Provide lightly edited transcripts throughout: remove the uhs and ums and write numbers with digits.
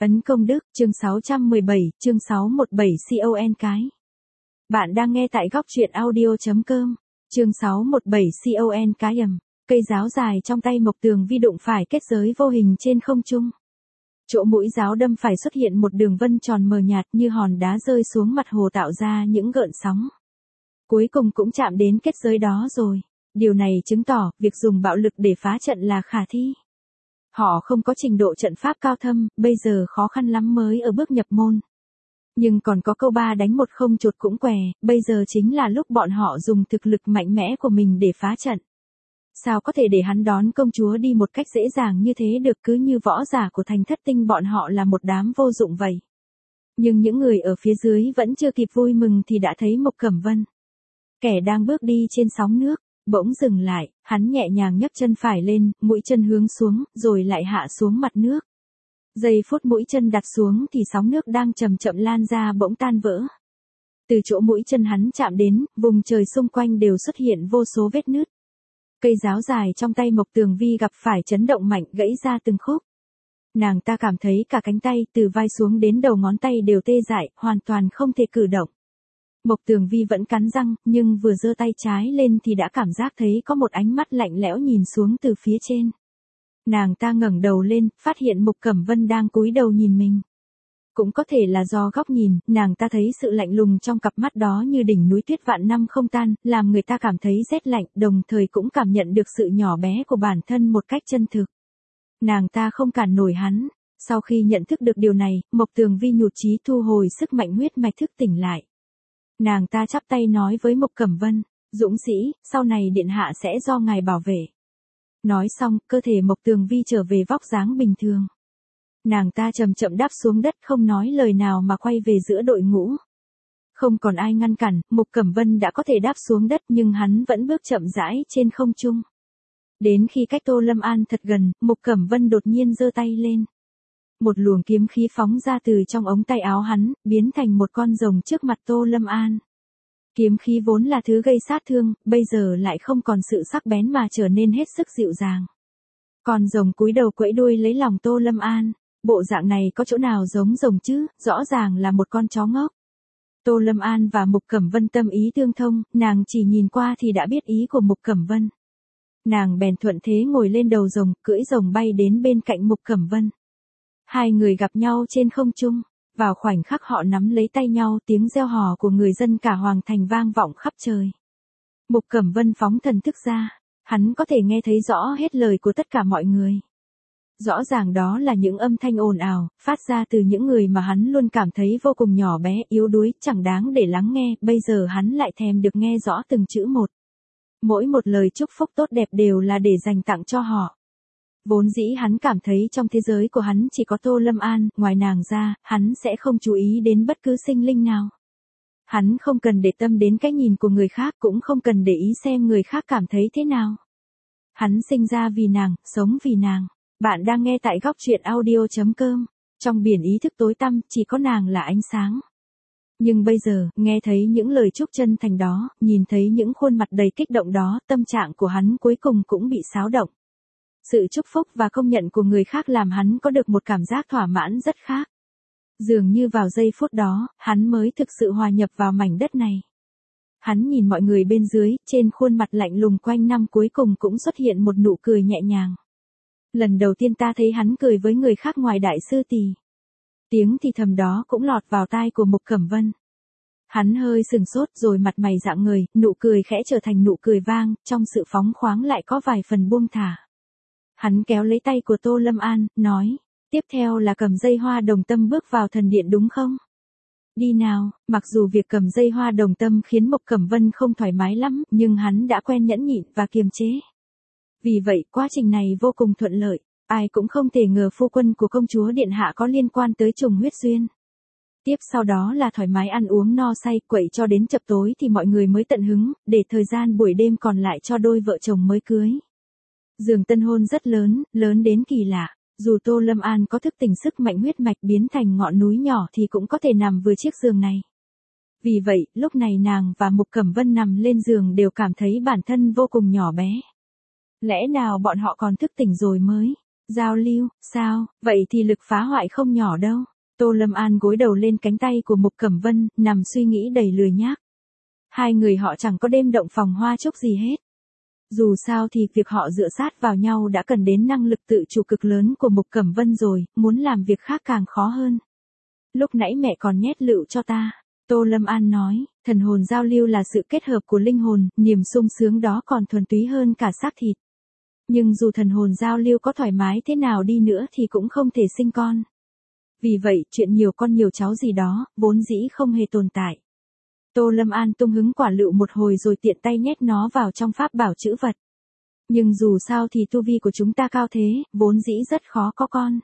Ấn công đức, chương 617, chương 617 CON cái. Bạn đang nghe tại góc truyện audio.com, chương 617 CON cái cây giáo dài trong tay Mộc Tường Vi đụng phải kết giới vô hình trên không trung. Chỗ mũi giáo đâm phải xuất hiện một đường vân tròn mờ nhạt như hòn đá rơi xuống mặt hồ tạo ra những gợn sóng. Cuối cùng cũng chạm đến kết giới đó rồi. Điều này chứng tỏ việc dùng bạo lực để phá trận là khả thi. Họ không có trình độ trận pháp cao thâm, bây giờ khó khăn lắm mới ở bước nhập môn. Nhưng còn có câu 3 đánh 1 không chột cũng què, bây giờ chính là lúc bọn họ dùng thực lực mạnh mẽ của mình để phá trận. Sao có thể để hắn đón công chúa đi một cách dễ dàng như thế được, cứ như võ giả của thành Thất Tinh bọn họ là một đám vô dụng vậy. Nhưng những người ở phía dưới vẫn chưa kịp vui mừng thì đã thấy Mộc Cẩm Vân. Kẻ đang bước đi trên sóng nước. Bỗng dừng lại, hắn nhẹ nhàng nhấc chân phải lên, mũi chân hướng xuống, rồi lại hạ xuống mặt nước. Giây phút mũi chân đặt xuống thì sóng nước đang chậm chậm lan ra bỗng tan vỡ. Từ chỗ mũi chân hắn chạm đến, vùng trời xung quanh đều xuất hiện vô số vết nứt. Cây giáo dài trong tay Mộc Tường Vi gặp phải chấn động mạnh, gãy ra từng khúc. Nàng ta cảm thấy cả cánh tay từ vai xuống đến đầu ngón tay đều tê dại, hoàn toàn không thể cử động. Mộc Tường Vi vẫn cắn răng, nhưng vừa giơ tay trái lên thì đã cảm giác thấy có một ánh mắt lạnh lẽo nhìn xuống từ phía trên. Nàng ta ngẩng đầu lên, phát hiện Mộc Cẩm Vân đang cúi đầu nhìn mình. Cũng có thể là do góc nhìn, nàng ta thấy sự lạnh lùng trong cặp mắt đó như đỉnh núi tuyết vạn năm không tan, làm người ta cảm thấy rét lạnh, đồng thời cũng cảm nhận được sự nhỏ bé của bản thân một cách chân thực. Nàng ta không cản nổi hắn. Sau khi nhận thức được điều này, Mộc Tường Vi nhụt chí thu hồi sức mạnh huyết mạch thức tỉnh lại. Nàng ta chắp tay nói với Mộc Cẩm Vân, dũng sĩ, sau này điện hạ sẽ do ngài bảo vệ. Nói xong, cơ thể Mộc Tường Vi trở về vóc dáng bình thường. Nàng ta chậm chậm đáp xuống đất không nói lời nào mà quay về giữa đội ngũ. Không còn ai ngăn cản, Mộc Cẩm Vân đã có thể đáp xuống đất nhưng hắn vẫn bước chậm rãi trên không trung. Đến khi cách Tô Lâm An thật gần, Mộc Cẩm Vân đột nhiên giơ tay lên. Một luồng kiếm khí phóng ra từ trong ống tay áo hắn, biến thành một con rồng trước mặt Tô Lâm An. Kiếm khí vốn là thứ gây sát thương, bây giờ lại không còn sự sắc bén mà trở nên hết sức dịu dàng. Con rồng cúi đầu quẫy đuôi lấy lòng Tô Lâm An. Bộ dạng này có chỗ nào giống rồng chứ, rõ ràng là một con chó ngốc. Tô Lâm An và Mộc Cẩm Vân tâm ý tương thông, nàng chỉ nhìn qua thì đã biết ý của Mộc Cẩm Vân. Nàng bèn thuận thế ngồi lên đầu rồng, cưỡi rồng bay đến bên cạnh Mộc Cẩm Vân. Hai người gặp nhau trên không trung, vào khoảnh khắc họ nắm lấy tay nhau, tiếng reo hò của người dân cả hoàng thành vang vọng khắp trời. Mộc Cẩm Vân phóng thần thức ra, hắn có thể nghe thấy rõ hết lời của tất cả mọi người. Rõ ràng đó là những âm thanh ồn ào, phát ra từ những người mà hắn luôn cảm thấy vô cùng nhỏ bé, yếu đuối, chẳng đáng để lắng nghe, bây giờ hắn lại thèm được nghe rõ từng chữ một. Mỗi một lời chúc phúc tốt đẹp đều là để dành tặng cho họ. Vốn dĩ hắn cảm thấy trong thế giới của hắn chỉ có Tô Lâm An, ngoài nàng ra, hắn sẽ không chú ý đến bất cứ sinh linh nào. Hắn không cần để tâm đến cái nhìn của người khác, cũng không cần để ý xem người khác cảm thấy thế nào. Hắn sinh ra vì nàng, sống vì nàng. Bạn đang nghe tại góc truyện audio.com. Trong biển ý thức tối tăm, chỉ có nàng là ánh sáng. Nhưng bây giờ, nghe thấy những lời chúc chân thành đó, nhìn thấy những khuôn mặt đầy kích động đó, tâm trạng của hắn cuối cùng cũng bị xáo động. Sự chúc phúc và công nhận của người khác làm hắn có được một cảm giác thỏa mãn rất khác. Dường như vào giây phút đó, hắn mới thực sự hòa nhập vào mảnh đất này. Hắn nhìn mọi người bên dưới, trên khuôn mặt lạnh lùng quanh năm cuối cùng cũng xuất hiện một nụ cười nhẹ nhàng. Lần đầu tiên ta thấy hắn cười với người khác ngoài đại sư tỷ. Tiếng thì thầm đó cũng lọt vào tai của Mộc Cẩm Vân. Hắn hơi sừng sốt rồi mặt mày rạng ngời, nụ cười khẽ trở thành nụ cười vang, trong sự phóng khoáng lại có vài phần buông thả. Hắn kéo lấy tay của Tô Lâm An, nói, tiếp theo là cầm dây hoa đồng tâm bước vào thần điện đúng không? Đi nào, mặc dù việc cầm dây hoa đồng tâm khiến Mộc Cẩm Vân không thoải mái lắm, nhưng hắn đã quen nhẫn nhịn và kiềm chế. Vì vậy, quá trình này vô cùng thuận lợi, ai cũng không thể ngờ phu quân của công chúa điện hạ có liên quan tới trùng huyết duyên. Tiếp sau đó là thoải mái ăn uống no say, quậy cho đến chập tối thì mọi người mới tận hứng, để thời gian buổi đêm còn lại cho đôi vợ chồng mới cưới. Giường tân hôn rất lớn, lớn đến kỳ lạ, dù Tô Lâm An có thức tỉnh sức mạnh huyết mạch biến thành ngọn núi nhỏ thì cũng có thể nằm vừa chiếc giường này. Vì vậy, lúc này nàng và Mộc Cẩm Vân nằm lên giường đều cảm thấy bản thân vô cùng nhỏ bé. Lẽ nào bọn họ còn thức tỉnh rồi mới? Giao lưu, sao, vậy thì lực phá hoại không nhỏ đâu. Tô Lâm An gối đầu lên cánh tay của Mục Cẩm Vân, nằm suy nghĩ đầy lười nhác. Hai người họ chẳng có đêm động phòng hoa chốc gì hết. Dù sao thì việc họ dựa sát vào nhau đã cần đến năng lực tự chủ cực lớn của Mục Cẩm Vân rồi, muốn làm việc khác càng khó hơn. Lúc nãy mẹ còn nhét lựu cho ta. Tô Lâm An nói, thần hồn giao lưu là sự kết hợp của linh hồn, niềm sung sướng đó còn thuần túy hơn cả xác thịt. Nhưng dù thần hồn giao lưu có thoải mái thế nào đi nữa thì cũng không thể sinh con. Vì vậy, chuyện nhiều con nhiều cháu gì đó, vốn dĩ không hề tồn tại. Tô Lâm An tung hứng quả lựu một hồi rồi tiện tay nhét nó vào trong pháp bảo chữ vật. Nhưng dù sao thì tu vi của chúng ta cao thế, vốn dĩ rất khó có con.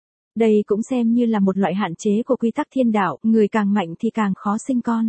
Đây cũng xem như là một loại hạn chế của quy tắc thiên đạo, người càng mạnh thì càng khó sinh con.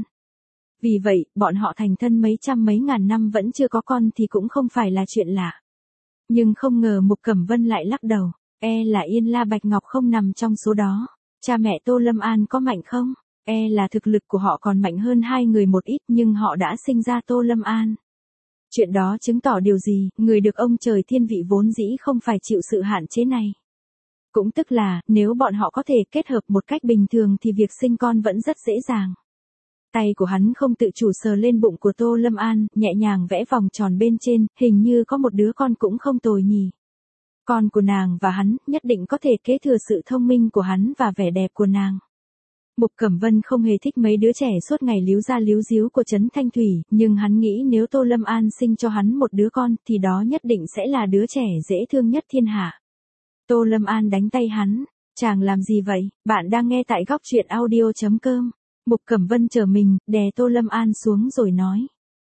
Vì vậy, bọn họ thành thân mấy trăm mấy ngàn năm vẫn chưa có con thì cũng không phải là chuyện lạ. Nhưng không ngờ Mục Cẩm Vân lại lắc đầu, là Yên La Bạch Ngọc không nằm trong số đó. Cha mẹ Tô Lâm An có mạnh không? Là thực lực của họ còn mạnh hơn hai người một ít nhưng họ đã sinh ra Tô Lâm An. Chuyện đó chứng tỏ điều gì, người được ông trời thiên vị vốn dĩ không phải chịu sự hạn chế này. Cũng tức là, nếu bọn họ có thể kết hợp một cách bình thường thì việc sinh con vẫn rất dễ dàng. Tay của hắn không tự chủ sờ lên bụng của Tô Lâm An, nhẹ nhàng vẽ vòng tròn bên trên, hình như có một đứa con cũng không tồi nhỉ. Con của nàng và hắn, nhất định có thể kế thừa sự thông minh của hắn và vẻ đẹp của nàng. Mục Cẩm Vân không hề thích mấy đứa trẻ suốt ngày líu ra líu díu của Trấn Thanh Thủy, nhưng hắn nghĩ nếu Tô Lâm An sinh cho hắn một đứa con thì đó nhất định sẽ là đứa trẻ dễ thương nhất thiên hạ. Tô Lâm An đánh tay hắn, chàng làm gì vậy, bạn đang nghe tại góc truyện audio.com. Mục Cẩm Vân chờ mình, đè Tô Lâm An xuống rồi nói.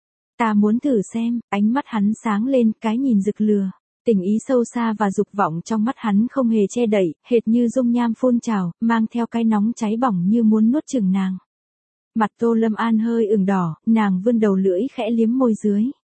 Ta muốn thử xem, ánh mắt hắn sáng lên, cái nhìn rực lửa. Tình ý sâu xa và dục vọng trong mắt hắn không hề che đậy, hệt như dung nham phun trào, mang theo cái nóng cháy bỏng như muốn nuốt chửng nàng. Mặt Tô Lâm An hơi ửng đỏ, nàng vươn đầu lưỡi khẽ liếm môi dưới.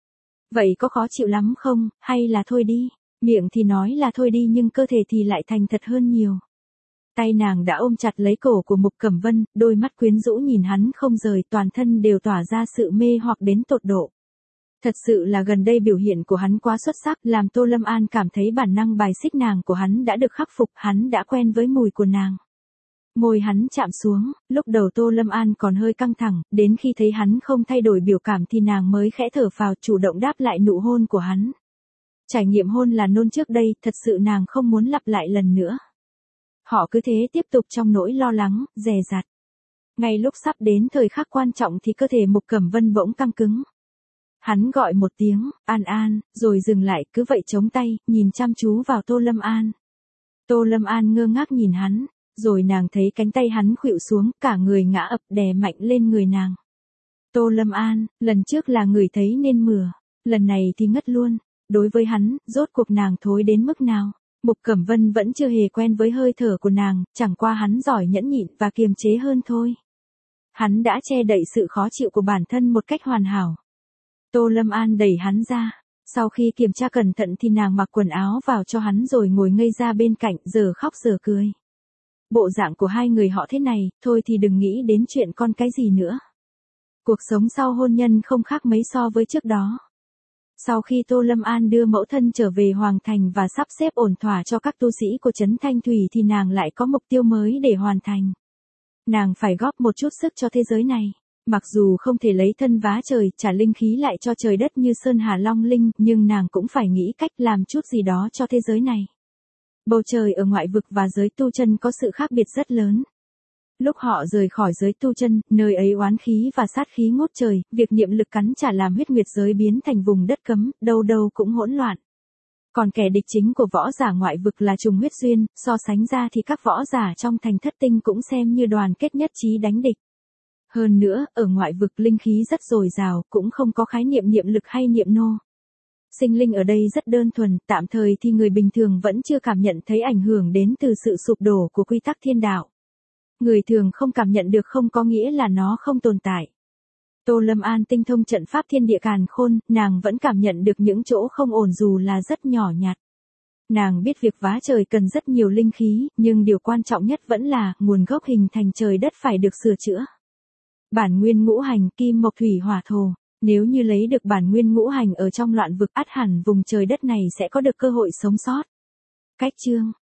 Vậy có khó chịu lắm không, hay là thôi đi? Miệng thì nói là thôi đi nhưng cơ thể thì lại thành thật hơn nhiều. Tay nàng đã ôm chặt lấy cổ của Mục Cẩm Vân, đôi mắt quyến rũ nhìn hắn không rời, toàn thân đều tỏa ra sự mê hoặc đến tột độ. Thật sự là gần đây biểu hiện của hắn quá xuất sắc, làm Tô Lâm An cảm thấy bản năng bài xích nàng của hắn đã được khắc phục, hắn đã quen với mùi của nàng. Môi hắn chạm xuống, lúc đầu Tô Lâm An còn hơi căng thẳng, đến khi thấy hắn không thay đổi biểu cảm thì nàng mới khẽ thở phào chủ động đáp lại nụ hôn của hắn. Trải nghiệm hôn là nôn trước đây, thật sự nàng không muốn lặp lại lần nữa. Họ cứ thế tiếp tục trong nỗi lo lắng, dè dặt. Ngay lúc sắp đến thời khắc quan trọng thì cơ thể Mục Cẩm Vân bỗng căng cứng. Hắn gọi một tiếng, An An, rồi dừng lại, cứ vậy chống tay, nhìn chăm chú vào Tô Lâm An. Tô Lâm An ngơ ngác nhìn hắn, rồi nàng thấy cánh tay hắn khuỵu xuống, cả người ngã ập đè mạnh lên người nàng. Tô Lâm An, lần trước là người thấy nên mửa, lần này thì ngất luôn. Đối với hắn, rốt cuộc nàng thối đến mức nào? Mục Cẩm Vân vẫn chưa hề quen với hơi thở của nàng, chẳng qua hắn giỏi nhẫn nhịn và kiềm chế hơn thôi. Hắn đã che đậy sự khó chịu của bản thân một cách hoàn hảo. Tô Lâm An đẩy hắn ra. Sau khi kiểm tra cẩn thận thì nàng mặc quần áo vào cho hắn rồi ngồi ngây ra bên cạnh, giờ khóc giờ cười. Bộ dạng của hai người họ thế này, thôi thì đừng nghĩ đến chuyện con cái gì nữa. Cuộc sống sau hôn nhân không khác mấy so với trước đó. Sau khi Tô Lâm An đưa mẫu thân trở về Hoàng Thành và sắp xếp ổn thỏa cho các tu sĩ của Trấn Thanh Thủy thì nàng lại có mục tiêu mới để hoàn thành. Nàng phải góp một chút sức cho thế giới này. Mặc dù không thể lấy thân vá trời, trả linh khí lại cho trời đất như Sơn Hà Long Linh, nhưng nàng cũng phải nghĩ cách làm chút gì đó cho thế giới này. Bầu trời ở ngoại vực và giới tu chân có sự khác biệt rất lớn. Lúc họ rời khỏi giới tu chân, nơi ấy oán khí và sát khí ngút trời, việc niệm lực cắn trả làm huyết nguyệt giới biến thành vùng đất cấm, đâu đâu cũng hỗn loạn. Còn kẻ địch chính của võ giả ngoại vực là trùng huyết duyên, so sánh ra thì các võ giả trong thành thất tinh cũng xem như đoàn kết nhất trí đánh địch. Hơn nữa, ở ngoại vực linh khí rất dồi dào, cũng không có khái niệm niệm lực hay niệm nô. Sinh linh ở đây rất đơn thuần, tạm thời thì người bình thường vẫn chưa cảm nhận thấy ảnh hưởng đến từ sự sụp đổ của quy tắc thiên đạo. Người thường không cảm nhận được không có nghĩa là nó không tồn tại. Tô Lâm An tinh thông trận pháp thiên địa càn khôn, nàng vẫn cảm nhận được những chỗ không ổn dù là rất nhỏ nhặt. Nàng biết việc vá trời cần rất nhiều linh khí, nhưng điều quan trọng nhất vẫn là nguồn gốc hình thành trời đất phải được sửa chữa. Bản nguyên ngũ hành kim mộc thủy hỏa thổ, nếu như lấy được bản nguyên ngũ hành ở trong loạn vực ắt hẳn vùng trời đất này sẽ có được cơ hội sống sót. cách chương.